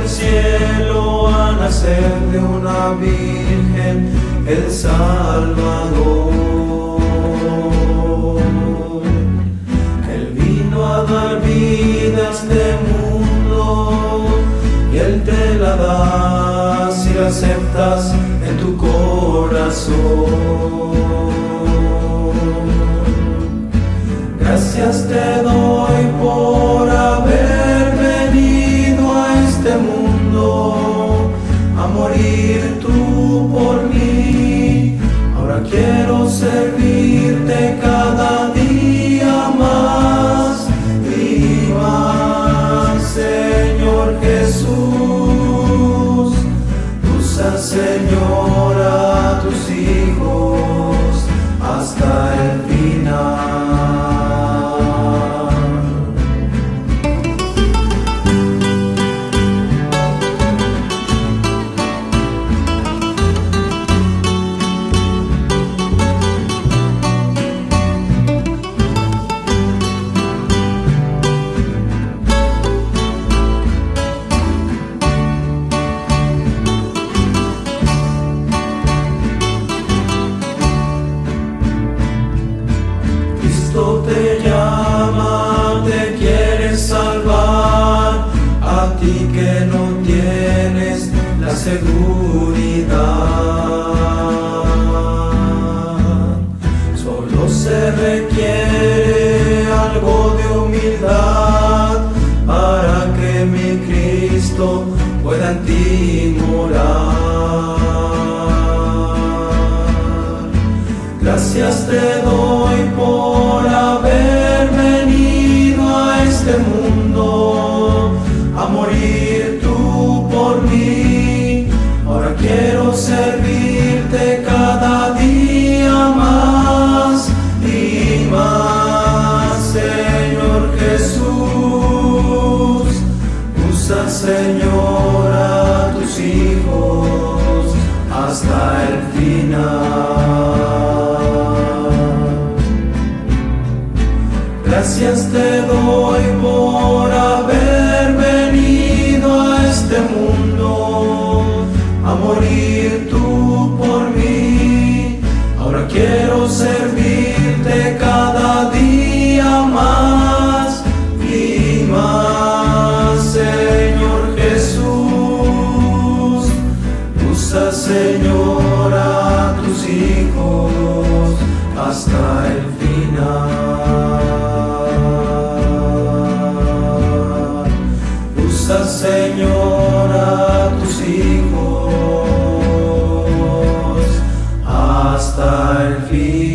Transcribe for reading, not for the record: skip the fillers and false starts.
del cielo a nacer de una virgen el Salvador. Él vino a dar vida a este mundo y Él te la da si la aceptas en tu corazón. Gracias te doy por haber venido a este mundo a morir tú por mí. Ahora quiero servirte cada día más y más, Señor Jesús. Usa, Señor, a tus hijos hasta el final. Cristo te llama, te quiere salvar, a ti que no tienes la seguridad. Solo se requiere algo de humildad para que mi Cristo pueda en ti morar. Gracias te doy por haber venido a este mundo a morir tú por mí. Ahora quiero servirte cada día más y más, Señor Jesús. Usa, Señor, a tus hijos hasta el final. Gracias te doy por haber venido a este mundo a morir tú por mí. Ahora quiero servirte cada día más y más, Señor Jesús. Usa, Señor, a tus hijos hasta el final. Usa, Señor, a tus hijos hasta el fin.